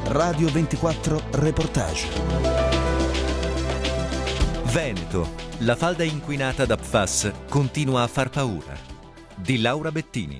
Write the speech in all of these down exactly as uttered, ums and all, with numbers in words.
Radio ventiquattro Reportage. Veneto, la falda inquinata da P F A S continua a far paura. Di Laura Bettini.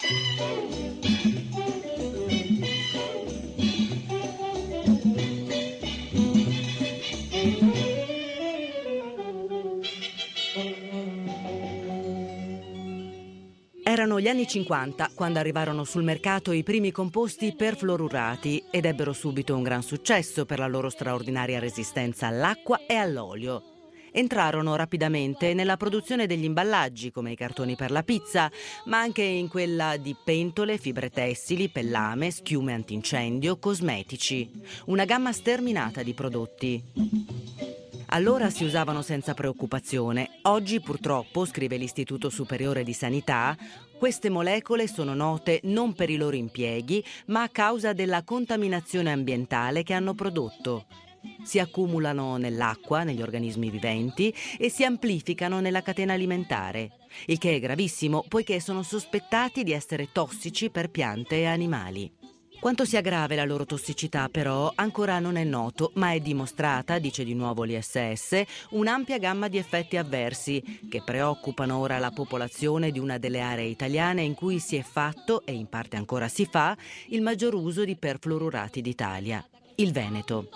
Erano gli anni cinquanta quando arrivarono sul mercato i primi composti perfluorurati ed ebbero subito un gran successo per la loro straordinaria resistenza all'acqua e all'olio. Entrarono rapidamente nella produzione degli imballaggi come i cartoni per la pizza, ma anche in quella di pentole, fibre tessili, pellame, schiume antincendio, cosmetici. Una gamma sterminata di prodotti. Allora si usavano senza preoccupazione. Oggi purtroppo, scrive l'Istituto Superiore di Sanità, queste molecole sono note non per i loro impieghi, ma a causa della contaminazione ambientale che hanno prodotto. Si accumulano nell'acqua, negli organismi viventi e si amplificano nella catena alimentare, il che è gravissimo poiché sono sospettati di essere tossici per piante e animali. Quanto sia grave la loro tossicità, però, ancora non è noto, ma è dimostrata, dice di nuovo l'I S S, un'ampia gamma di effetti avversi che preoccupano ora la popolazione di una delle aree italiane in cui si è fatto, e in parte ancora si fa, il maggior uso di perfluorurati d'Italia, il Veneto.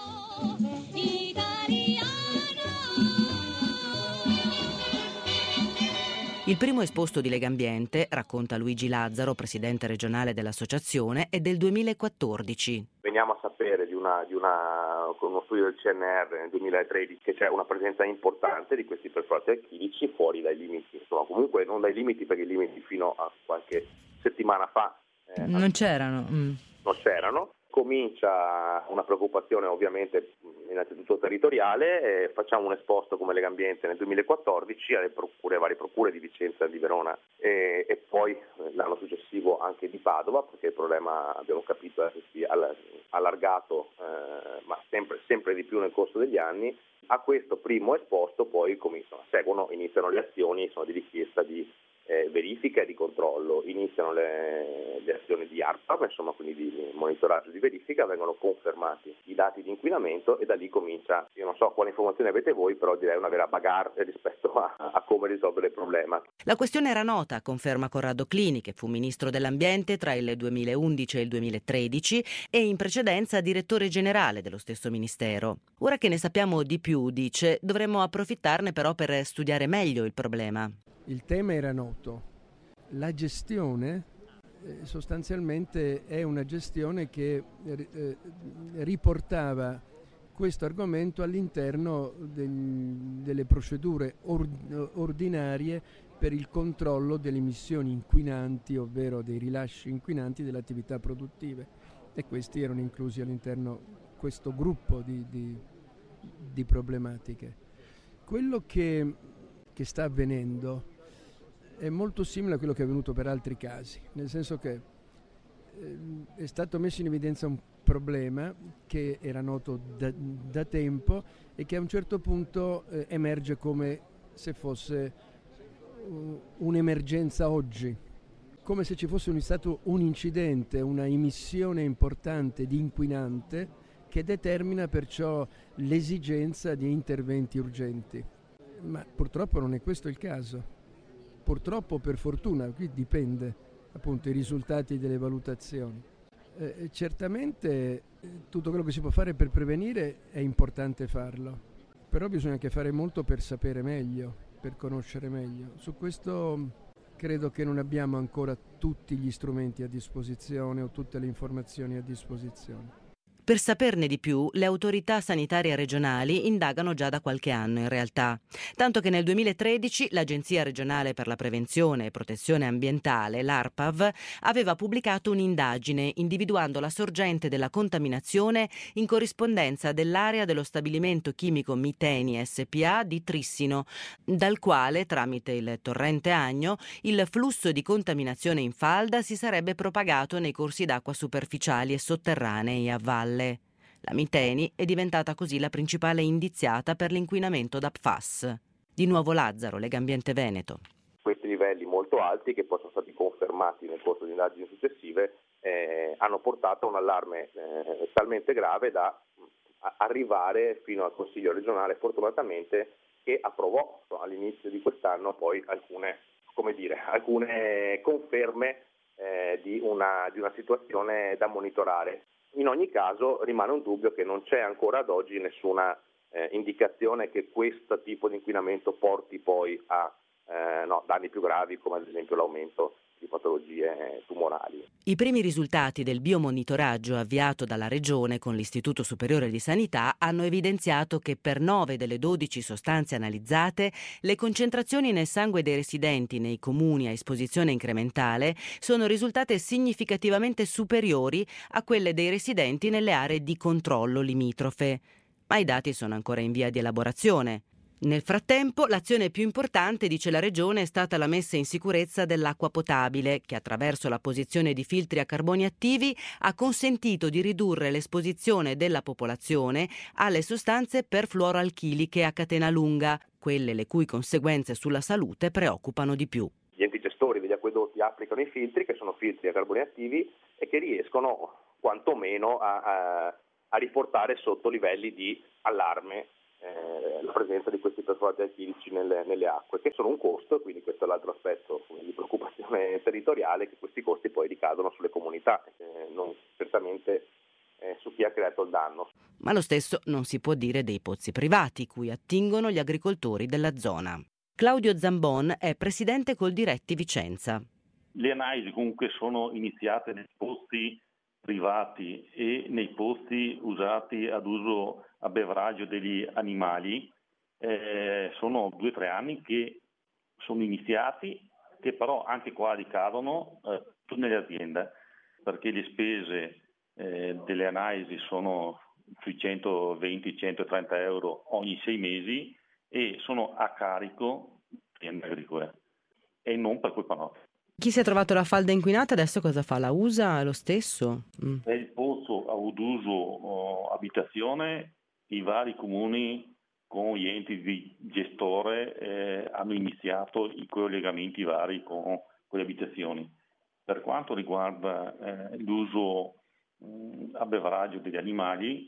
Il primo esposto di Legambiente, racconta Luigi Lazzaro, presidente regionale dell'associazione, è del duemilaquattordici. Veniamo a sapere di una, di una, con uno studio del C N R nel duemilatredici che c'è una presenza importante di questi perfluorati alchilici fuori dai limiti, insomma comunque non dai limiti perché i limiti fino a qualche settimana fa eh, non c'erano. Mm. Non c'erano. Comincia una preoccupazione ovviamente innanzitutto territoriale, eh, facciamo un esposto come Legambiente nel duemilaquattordici alle procure, varie procure di Vicenza e di Verona e, e poi eh, l'anno successivo anche di Padova, perché il problema abbiamo capito che si è allargato eh, ma sempre, sempre di più nel corso degli anni. A questo primo esposto poi cominciano, seguono, iniziano le azioni sono di richiesta di Eh, verifica e di controllo, iniziano le, le azioni di ARPA, insomma quindi di monitoraggio di verifica, vengono confermati i dati di inquinamento e da lì comincia, io non so quale informazione avete voi, però direi una vera bagarre rispetto a, a come risolvere il problema. La questione era nota, conferma Corrado Clini, che fu ministro dell'ambiente tra il duemilaundici e il duemilatredici e in precedenza direttore generale dello stesso ministero. Ora che ne sappiamo di più, dice, dovremmo approfittarne però per studiare meglio il problema. Il tema era noto, la gestione eh, sostanzialmente è una gestione che eh, riportava questo argomento all'interno del, delle procedure or, ordinarie per il controllo delle emissioni inquinanti, ovvero dei rilasci inquinanti delle attività produttive, e questi erano inclusi all'interno questo gruppo di, di, di problematiche. Quello che, che sta avvenendo è molto simile a quello che è avvenuto per altri casi, nel senso che eh, è stato messo in evidenza un problema che era noto da, da tempo e che a un certo punto eh, emerge come se fosse uh, un'emergenza oggi, come se ci fosse un, stato un incidente, una emissione importante di inquinante che determina perciò l'esigenza di interventi urgenti. Ma purtroppo non è questo il caso. Purtroppo, per fortuna, qui dipende appunto i risultati delle valutazioni. Eh, certamente eh, tutto quello che si può fare per prevenire è importante farlo, però bisogna anche fare molto per sapere meglio, per conoscere meglio. Su questo credo che non abbiamo ancora tutti gli strumenti a disposizione o tutte le informazioni a disposizione. Per saperne di più, le autorità sanitarie regionali indagano già da qualche anno in realtà, tanto che nel duemilatredici l'Agenzia regionale per la prevenzione e protezione ambientale, l'ARPAV, aveva pubblicato un'indagine individuando la sorgente della contaminazione in corrispondenza dell'area dello stabilimento chimico Miteni S P A di Trissino, dal quale, tramite il torrente Agno, il flusso di contaminazione in falda si sarebbe propagato nei corsi d'acqua superficiali e sotterranei a valle. La Miteni è diventata così la principale indiziata per l'inquinamento da P F A S. Di nuovo Lazzaro, Legambiente Veneto. Questi livelli molto alti che poi sono stati confermati nel corso di indagini successive, eh, hanno portato a un allarme eh, talmente grave da arrivare fino al Consiglio regionale, fortunatamente, che approvò all'inizio di quest'anno poi alcune, come dire, alcune conferme eh, di, una, di una situazione da monitorare. In ogni caso rimane un dubbio che non c'è ancora ad oggi nessuna eh, indicazione che questo tipo di inquinamento porti poi a eh, no, danni più gravi, come ad esempio l'aumento di patologie tumorali. I primi risultati del biomonitoraggio avviato dalla Regione con l'Istituto Superiore di Sanità hanno evidenziato che per nove delle dodici sostanze analizzate le concentrazioni nel sangue dei residenti nei comuni a esposizione incrementale sono risultate significativamente superiori a quelle dei residenti nelle aree di controllo limitrofe. Ma i dati sono ancora in via di elaborazione. Nel frattempo, l'azione più importante, dice la Regione, è stata la messa in sicurezza dell'acqua potabile, che attraverso la posizione di filtri a carboni attivi ha consentito di ridurre l'esposizione della popolazione alle sostanze perfluoroalchiliche a catena lunga, quelle le cui conseguenze sulla salute preoccupano di più. Gli enti gestori degli acquedotti applicano i filtri, che sono filtri a carboni attivi, e che riescono quantomeno a, a, a riportare sotto livelli di allarme Eh, la presenza di questi perfluorati alchilici nelle, nelle acque, che sono un costo, quindi questo è l'altro aspetto di preoccupazione territoriale, che questi costi poi ricadono sulle comunità, eh, non certamente eh, su chi ha creato il danno. Ma lo stesso non si può dire dei pozzi privati, cui attingono gli agricoltori della zona. Claudio Zambon è presidente Coldiretti Vicenza. Le analisi comunque sono iniziate nei pozzi privati e nei pozzi usati ad uso a beveraggio degli animali. Eh, sono due o tre anni che sono iniziati, che però anche qua ricadono eh, nelle aziende, perché le spese eh, delle analisi sono sui centoventi centotrenta euro ogni sei mesi e sono a carico delle aziende agricole e non per colpa nostra. Chi si è trovato la falda inquinata adesso cosa fa? La usa lo stesso? Mm. È il pozzo ad uso oh, abitazione. I vari comuni con gli enti di gestore eh, hanno iniziato i collegamenti vari con, con le abitazioni. Per quanto riguarda eh, l'uso mh, a beveraggio degli animali,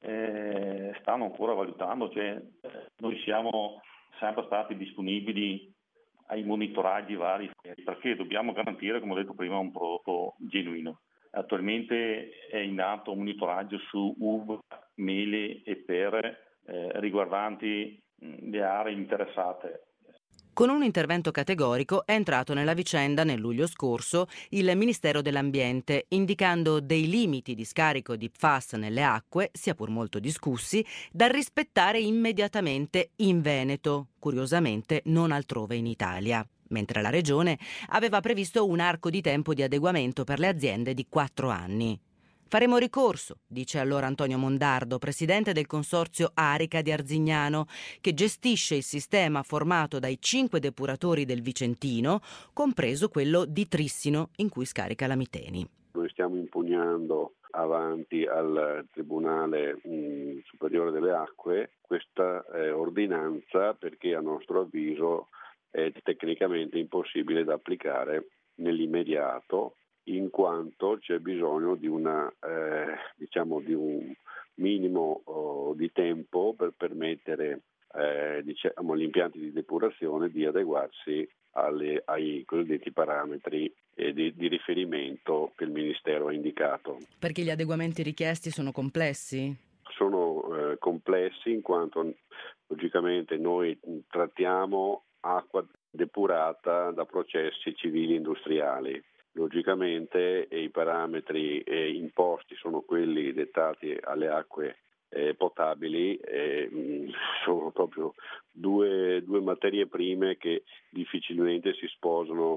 eh, stanno ancora valutando, cioè eh, noi siamo sempre stati disponibili ai monitoraggi vari, perché dobbiamo garantire, come ho detto prima, un prodotto genuino. Attualmente è in atto un monitoraggio su uva, mele e pere eh, riguardanti mh, le aree interessate. Con un intervento categorico è entrato nella vicenda nel luglio scorso il Ministero dell'Ambiente, indicando dei limiti di scarico di P F A S nelle acque, sia pur molto discussi, da rispettare immediatamente in Veneto, curiosamente non altrove in Italia, mentre la Regione aveva previsto un arco di tempo di adeguamento per le aziende di quattro anni. Faremo ricorso, dice allora Antonio Mondardo, presidente del consorzio Arica di Arzignano, che gestisce il sistema formato dai cinque depuratori del Vicentino, compreso quello di Trissino, in cui scarica la Miteni. Noi stiamo impugnando avanti al Tribunale mh, Superiore delle Acque questa eh, ordinanza, perché a nostro avviso è tecnicamente impossibile da applicare nell'immediato, in quanto c'è bisogno di una eh, diciamo di un minimo oh, di tempo per permettere eh, diciamo, agli impianti di depurazione di adeguarsi alle, ai cosiddetti parametri eh, di, di riferimento che il Ministero ha indicato. Perché gli adeguamenti richiesti sono complessi? Sono eh, complessi in quanto logicamente noi trattiamo acqua depurata da processi civili industriali. Logicamente eh, i parametri eh, imposti sono quelli dettati alle acque eh, potabili, eh, mh, sono proprio due, due materie prime che difficilmente si sposano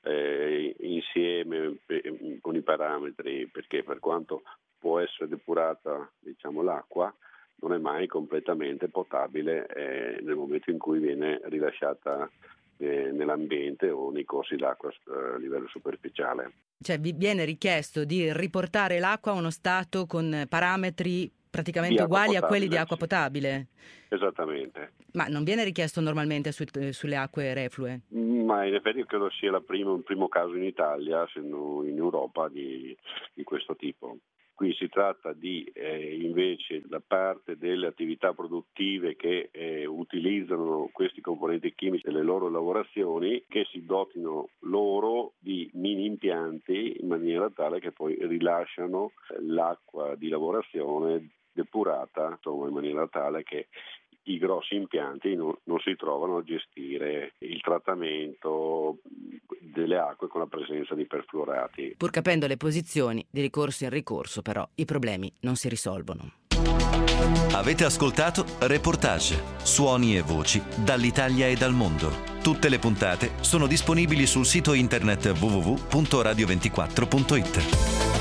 eh, insieme eh, con i parametri, perché per quanto può essere depurata, diciamo, l'acqua, non è mai completamente potabile eh, nel momento in cui viene rilasciata nell'ambiente o nei corsi d'acqua a livello superficiale. Cioè vi viene richiesto di riportare l'acqua a uno stato con parametri praticamente uguali potabile, a quelli di acqua potabile? Esattamente. Ma non viene richiesto normalmente su, sulle acque reflue? Mm, Ma in effetti credo sia la prima, un primo caso in Italia, se non in Europa, di, di questo tipo. Qui si tratta di eh, invece da parte delle attività produttive che eh, utilizzano questi componenti chimici nelle loro lavorazioni, che si dotino loro di mini impianti in maniera tale che poi rilasciano l'acqua di lavorazione depurata, insomma, in maniera tale che i grossi impianti non, non si trovano a gestire il trattamento delle acque con la presenza di perfluorati. Pur capendo le posizioni, di ricorso in ricorso però i problemi non si risolvono. Avete ascoltato Reportage, suoni e voci dall'Italia e dal mondo. Tutte le puntate sono disponibili sul sito internet w w w punto radio ventiquattro punto it.